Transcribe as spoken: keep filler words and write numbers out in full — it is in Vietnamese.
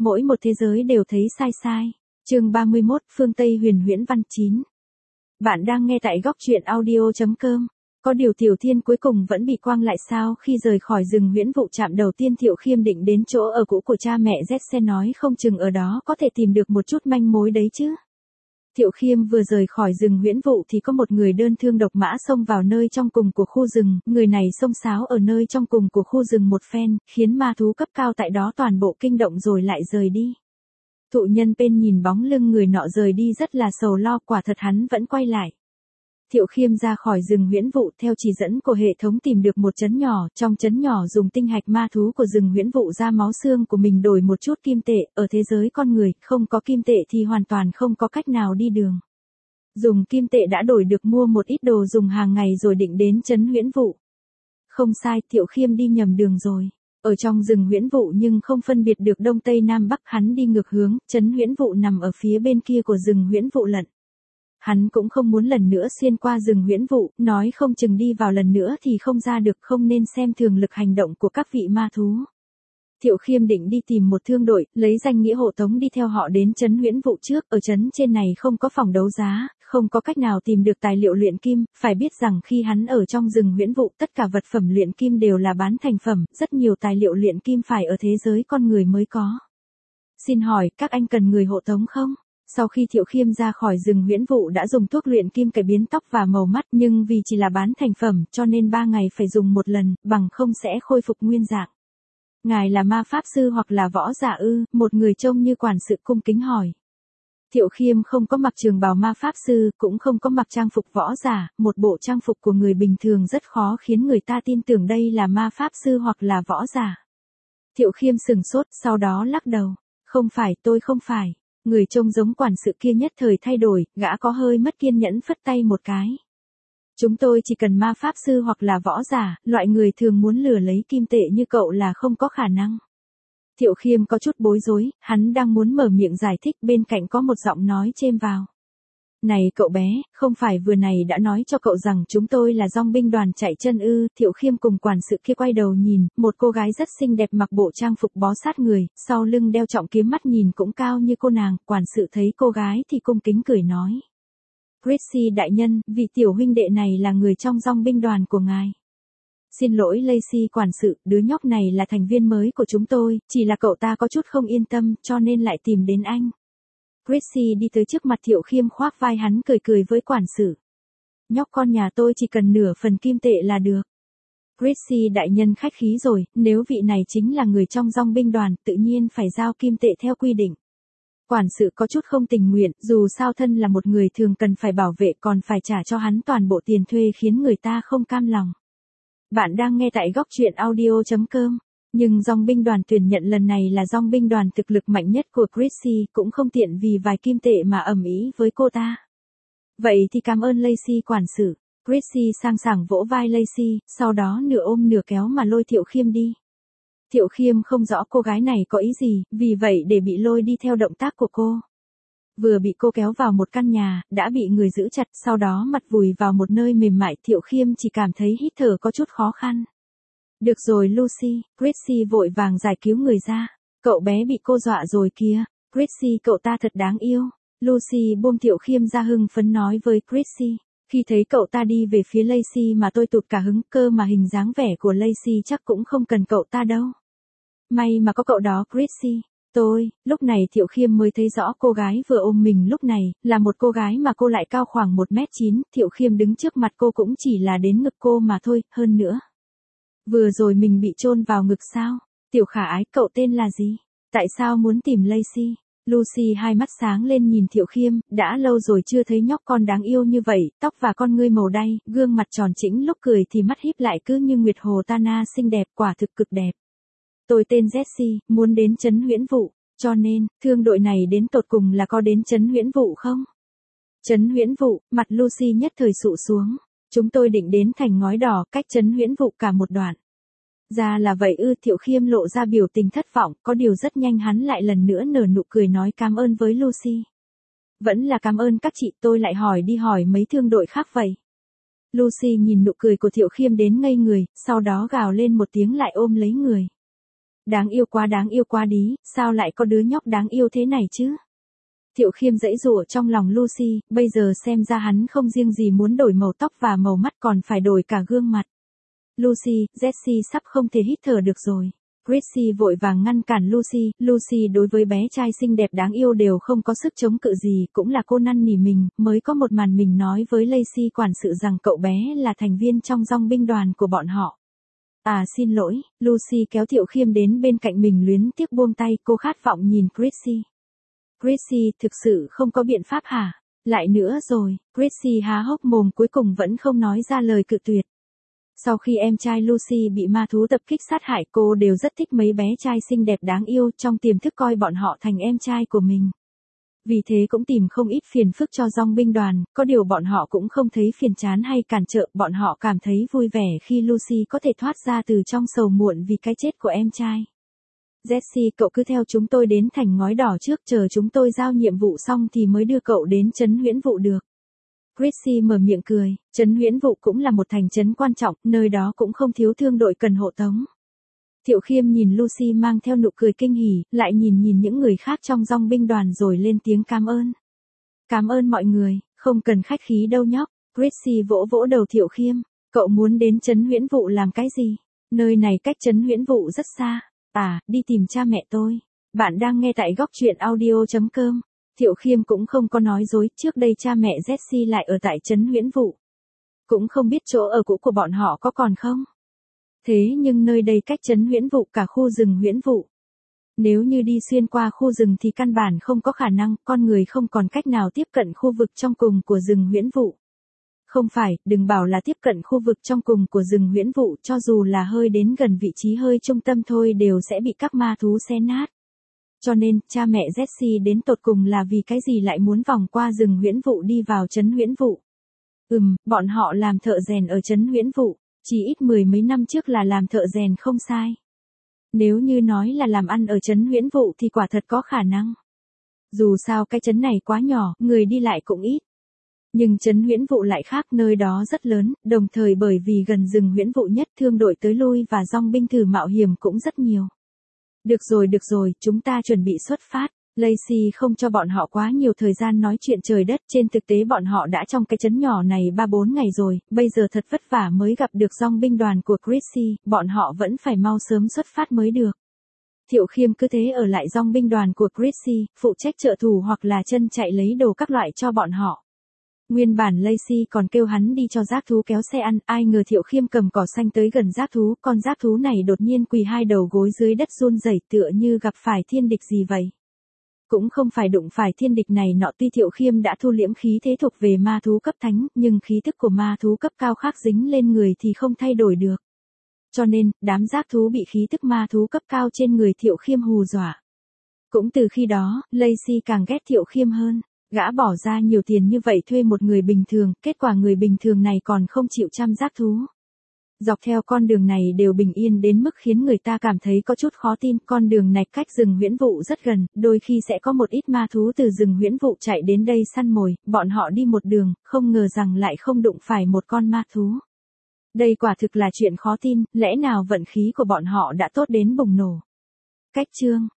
Mỗi một thế giới đều thấy sai sai. Chương ba mươi mốt, Phương Tây huyền huyễn văn chín. Bạn đang nghe tại góc truyện audio chấm com. Có điều Tiểu Thiên cuối cùng vẫn bị quăng lại sao? Khi rời khỏi rừng huyễn vụ trạm đầu tiên, Thiệu Khiêm định đến chỗ ở cũ của cha mẹ Z xe, nói không chừng ở đó có thể tìm được một chút manh mối đấy chứ. Thiệu Khiêm vừa rời khỏi rừng huyễn vụ thì có một người đơn thương độc mã xông vào nơi trong cùng của khu rừng. Người này xông xáo ở nơi trong cùng của khu rừng một phen, khiến ma thú cấp cao tại đó toàn bộ kinh động rồi lại rời đi. Thụ nhân bên nhìn bóng lưng người nọ rời đi rất là sầu lo, quả thật hắn vẫn quay lại. Thiệu Khiêm ra khỏi rừng huyễn vụ, theo chỉ dẫn của hệ thống tìm được một trấn nhỏ, trong trấn nhỏ dùng tinh hạch ma thú của rừng huyễn vụ ra máu xương của mình đổi một chút kim tệ. Ở thế giới con người, không có kim tệ thì hoàn toàn không có cách nào đi đường. Dùng kim tệ đã đổi được mua một ít đồ dùng hàng ngày rồi định đến trấn huyễn vụ. Không sai, Thiệu Khiêm đi nhầm đường rồi. Ở trong rừng huyễn vụ nhưng không phân biệt được đông tây nam bắc, hắn đi ngược hướng, trấn huyễn vụ nằm ở phía bên kia của rừng huyễn vụ lận. Hắn cũng không muốn lần nữa xuyên qua rừng huyễn vụ, nói không chừng đi vào lần nữa thì không ra được, không nên xem thường lực hành động của các vị ma thú. Thiệu Khiêm định đi tìm một thương đội, lấy danh nghĩa hộ tống đi theo họ đến trấn huyễn vụ trước. Ở trấn trên này không có phòng đấu giá, không có cách nào tìm được tài liệu luyện kim. Phải biết rằng khi hắn ở trong rừng huyễn vụ, tất cả vật phẩm luyện kim đều là bán thành phẩm, rất nhiều tài liệu luyện kim phải ở thế giới con người mới có. Xin hỏi, các anh cần người hộ tống không? Sau khi Thiệu Khiêm ra khỏi rừng huyễn vụ đã dùng thuốc luyện kim cải biến tóc và màu mắt, nhưng vì chỉ là bán thành phẩm cho nên ba ngày phải dùng một lần, bằng không sẽ khôi phục nguyên dạng. Ngài là ma pháp sư hoặc là võ giả ư? Một người trông như quản sự cung kính hỏi. Thiệu Khiêm không có mặc trường bào ma pháp sư, cũng không có mặc trang phục võ giả, một bộ trang phục của người bình thường rất khó khiến người ta tin tưởng đây là ma pháp sư hoặc là võ giả. Thiệu Khiêm sừng sốt, sau đó lắc đầu. Không phải, tôi không phải. Người trông giống quản sự kia nhất thời thay đổi, gã có hơi mất kiên nhẫn phất tay một cái. Chúng tôi chỉ cần ma pháp sư hoặc là võ giả, loại người thường muốn lừa lấy kim tệ như cậu là không có khả năng. Thiệu Khiêm có chút bối rối, hắn đang muốn mở miệng giải thích, bên cạnh có một giọng nói chêm vào. Này cậu bé, không phải vừa này đã nói cho cậu rằng chúng tôi là dong binh đoàn chạy chân ư? Thiệu Khiêm cùng quản sự kia quay đầu nhìn, một cô gái rất xinh đẹp mặc bộ trang phục bó sát người, sau lưng đeo trọng kiếm, mắt nhìn cũng cao như cô nàng. Quản sự thấy cô gái thì cung kính cười nói. Chrissy đại nhân, vị tiểu huynh đệ này là người trong dong binh đoàn của ngài. Xin lỗi Lacey quản sự, đứa nhóc này là thành viên mới của chúng tôi, chỉ là cậu ta có chút không yên tâm cho nên lại tìm đến anh. Chrissy đi tới trước mặt Thiệu Khiêm, khoác vai hắn, cười cười với quản sự. Nhóc con nhà tôi chỉ cần nửa phần kim tệ là được. Chrissy đại nhân khách khí rồi, nếu vị này chính là người trong dong binh đoàn, tự nhiên phải giao kim tệ theo quy định. Quản sự có chút không tình nguyện, dù sao thân là một người thường cần phải bảo vệ còn phải trả cho hắn toàn bộ tiền thuê khiến người ta không cam lòng. Bạn đang nghe tại góc truyện audio chấm com. Nhưng dong binh đoàn tuyển nhận lần này là dong binh đoàn thực lực mạnh nhất của Chrissy, cũng không tiện vì vài kim tệ mà ầm ĩ với cô ta. Vậy thì cảm ơn Lacey quản sự. Chrissy sang sảng vỗ vai Lacey, sau đó nửa ôm nửa kéo mà lôi Thiệu Khiêm đi. Thiệu Khiêm không rõ cô gái này có ý gì, vì vậy để bị lôi đi theo động tác của cô. Vừa bị cô kéo vào một căn nhà, đã bị người giữ chặt, sau đó mặt vùi vào một nơi mềm mại. Thiệu Khiêm chỉ cảm thấy hít thở có chút khó khăn. Được rồi Lucy, Chrissy vội vàng giải cứu người ra. Cậu bé bị cô dọa rồi kìa. Chrissy cậu ta thật đáng yêu. Lucy buông Thiệu Khiêm ra hưng phấn nói với Chrissy. Khi thấy cậu ta đi về phía Lacey mà tôi tụt cả hứng, cơ mà hình dáng vẻ của Lacey chắc cũng không cần cậu ta đâu. May mà có cậu đó Chrissy. Tôi, lúc này Thiệu Khiêm mới thấy rõ cô gái vừa ôm mình lúc này, là một cô gái mà cô lại cao khoảng một mét chín, Thiệu Khiêm đứng trước mặt cô cũng chỉ là đến ngực cô mà thôi, hơn nữa. Vừa rồi mình bị chôn vào ngực sao? Tiểu khả ái, cậu tên là gì? Tại sao muốn tìm Lacey? Lucy hai mắt sáng lên nhìn Thiệu Khiêm, đã lâu rồi chưa thấy nhóc con đáng yêu như vậy, tóc và con ngươi màu đay, gương mặt tròn trĩnh, lúc cười thì mắt híp lại cứ như Nguyệt Hồ Tana xinh đẹp, quả thực cực đẹp. Tôi tên Jessie, muốn đến trấn huyễn vụ, cho nên, thương đội này đến tột cùng là có đến trấn huyễn vụ không? Trấn huyễn vụ, mặt Lucy nhất thời sụ xuống. Chúng tôi định đến thành ngói đỏ, cách trấn huyễn vụ cả một đoạn. Ra là vậy ư? Thiệu Khiêm lộ ra biểu tình thất vọng, có điều rất nhanh hắn lại lần nữa nở nụ cười nói cảm ơn với Lucy. Vẫn là cảm ơn các chị, tôi lại hỏi đi hỏi mấy thương đội khác vậy. Lucy nhìn nụ cười của Thiệu Khiêm đến ngây người, sau đó gào lên một tiếng lại ôm lấy người. Đáng yêu quá đáng yêu quá đí, sao lại có đứa nhóc đáng yêu thế này chứ? Thiệu Khiêm giãy giụa trong lòng Lucy, bây giờ xem ra hắn không riêng gì muốn đổi màu tóc và màu mắt còn phải đổi cả gương mặt. Lucy, Jessie sắp không thể hít thở được rồi. Chrissy vội vàng ngăn cản Lucy, Lucy đối với bé trai xinh đẹp đáng yêu đều không có sức chống cự gì, cũng là cô năn nỉ mình, mới có một màn mình nói với Lacey quản sự rằng cậu bé là thành viên trong dòng binh đoàn của bọn họ. À xin lỗi, Lucy kéo Thiệu Khiêm đến bên cạnh mình luyến tiếc buông tay, cô khát vọng nhìn Chrissy. Chrissy, thực sự không có biện pháp hả? Lại nữa rồi, Chrissy há hốc mồm cuối cùng vẫn không nói ra lời cự tuyệt. Sau khi em trai Lucy bị ma thú tập kích sát hại, cô đều rất thích mấy bé trai xinh đẹp đáng yêu, trong tiềm thức coi bọn họ thành em trai của mình. Vì thế cũng tìm không ít phiền phức cho dòng binh đoàn, có điều bọn họ cũng không thấy phiền chán hay cản trở, bọn họ cảm thấy vui vẻ khi Lucy có thể thoát ra từ trong sầu muộn vì cái chết của em trai. Jessie, cậu cứ theo chúng tôi đến thành ngói đỏ trước, chờ chúng tôi giao nhiệm vụ xong thì mới đưa cậu đến trấn Huyễn Vụ được. Chrissy mở miệng cười, trấn Huyễn Vụ cũng là một thành trấn quan trọng, nơi đó cũng không thiếu thương đội cần hộ tống. Thiệu Khiêm nhìn Lucy mang theo nụ cười kinh hỉ, lại nhìn nhìn những người khác trong dòng binh đoàn rồi lên tiếng cảm ơn. Cảm ơn mọi người, không cần khách khí đâu nhóc. Chrissy vỗ vỗ đầu Thiệu Khiêm, cậu muốn đến trấn Huyễn Vụ làm cái gì? Nơi này cách trấn Huyễn Vụ rất xa. À, đi tìm cha mẹ tôi. Bạn đang nghe tại góc truyện audio chấm com. Thiệu Khiêm cũng không có nói dối, trước đây cha mẹ Jessie lại ở tại trấn Huyễn Vụ. Cũng không biết chỗ ở cũ của bọn họ có còn không? Thế nhưng nơi đây cách trấn Huyễn Vụ cả khu rừng Huyễn Vụ. Nếu như đi xuyên qua khu rừng thì căn bản không có khả năng, con người không còn cách nào tiếp cận khu vực trong cùng của rừng Huyễn Vụ. Không phải, đừng bảo là tiếp cận khu vực trong cùng của rừng Huyễn Vụ, cho dù là hơi đến gần vị trí hơi trung tâm thôi đều sẽ bị các ma thú xé nát. Cho nên, cha mẹ Jessie đến tột cùng là vì cái gì lại muốn vòng qua rừng Huyễn Vụ đi vào trấn Huyễn Vụ? Ừm, bọn họ làm thợ rèn ở trấn Huyễn Vụ, chỉ ít mười mấy năm trước là làm thợ rèn không sai. Nếu như nói là làm ăn ở trấn Huyễn Vụ thì quả thật có khả năng. Dù sao cái trấn này quá nhỏ, người đi lại cũng ít. Nhưng trấn Huyễn Vụ lại khác, nơi đó rất lớn, đồng thời bởi vì gần rừng Huyễn Vụ nhất, thương đội tới lui và dòng binh thử mạo hiểm cũng rất nhiều. Được rồi được rồi, chúng ta chuẩn bị xuất phát. Lacey không cho bọn họ quá nhiều thời gian nói chuyện trời đất, trên thực tế bọn họ đã trong cái trấn nhỏ này ba bốn ngày rồi, bây giờ thật vất vả mới gặp được dòng binh đoàn của Chrissy, bọn họ vẫn phải mau sớm xuất phát mới được. Thiệu Khiêm cứ thế ở lại dòng binh đoàn của Chrissy, phụ trách trợ thủ hoặc là chân chạy lấy đồ các loại cho bọn họ. Nguyên bản Lacey còn kêu hắn đi cho giác thú kéo xe ăn, ai ngờ Thiệu Khiêm cầm cỏ xanh tới gần giác thú, con giác thú này đột nhiên quỳ hai đầu gối dưới đất run rẩy tựa như gặp phải thiên địch gì vậy. Cũng không phải đụng phải thiên địch này nọ, tuy Thiệu Khiêm đã thu liễm khí thế thuộc về ma thú cấp thánh, nhưng khí thức của ma thú cấp cao khác dính lên người thì không thay đổi được. Cho nên, đám giác thú bị khí thức ma thú cấp cao trên người Thiệu Khiêm hù dọa. Cũng từ khi đó, Lacey càng ghét Thiệu Khiêm hơn. Gã bỏ ra nhiều tiền như vậy thuê một người bình thường, kết quả người bình thường này còn không chịu chăm giác thú. Dọc theo con đường này đều bình yên đến mức khiến người ta cảm thấy có chút khó tin, con đường này cách rừng Huyễn Vụ rất gần, đôi khi sẽ có một ít ma thú từ rừng Huyễn Vụ chạy đến đây săn mồi, bọn họ đi một đường, không ngờ rằng lại không đụng phải một con ma thú. Đây quả thực là chuyện khó tin, lẽ nào vận khí của bọn họ đã tốt đến bùng nổ. Cách chương